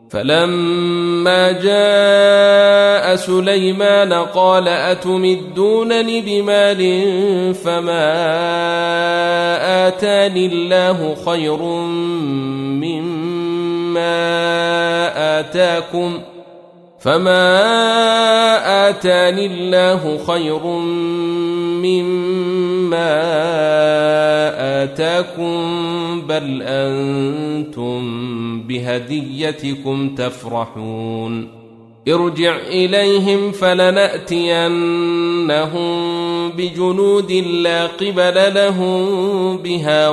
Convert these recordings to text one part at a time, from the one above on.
فلما جاء سليمان قال أتمدونني بمال فما آتاني الله خير مما آتاكم بل أنتم بهديتكم تفرحون ارجع إليهم فلنأتينهم بجنود لا قبل لهم بها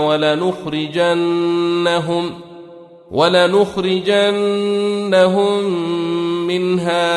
ولنخرجنهم منها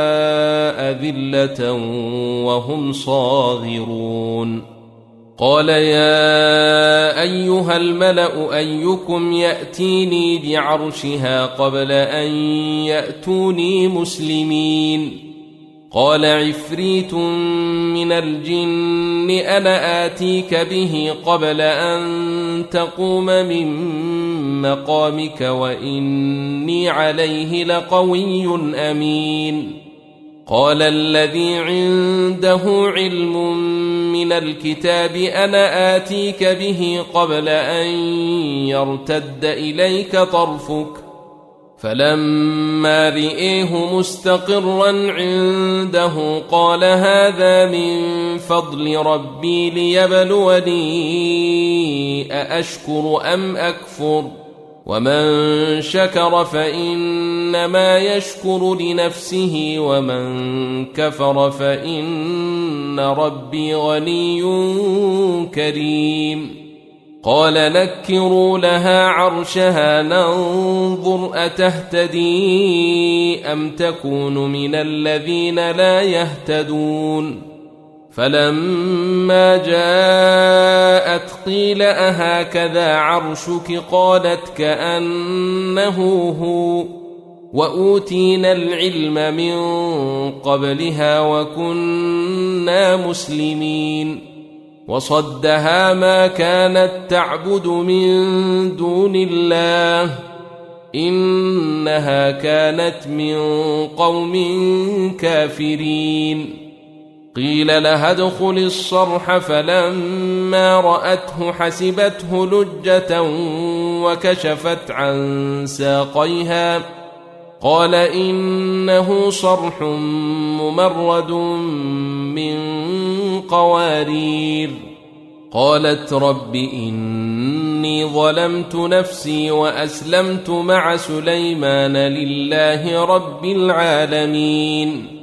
أذلة وهم صاغرون قال يا أيها الملأ أيكم يأتيني بعرشها قبل أن يأتوني مسلمين قال عفريت من الجن أنا آتيك به قبل أن تقوم من مقامك وإني عليه لقوي أمين قال الذي عنده علم من الكتاب أنا آتيك به قبل أن يرتد إليك طرفك فلما رئيه مستقرا عنده قال هذا من فضل ربي ليبلوني أأشكر أم أكفر ومن شكر فإنما يشكر لنفسه ومن كفر فإن ربي غني كريم قال نكروا لها عرشها ننظر أتهتدي أم تكون من الذين لا يهتدون فلما جاءت قيل أهكذا عرشك قالت كأنه هو وأوتينا العلم من قبلها وكنا مسلمين وصدها ما كانت تعبد من دون الله إنها كانت من قوم كافرين قيل لها ادخل الصرح فلما رأته حسبته لجة وكشفت عن ساقيها قال إنه صرح ممرد من قوارير قالت رب إني ظلمت نفسي وأسلمت مع سليمان لله رب العالمين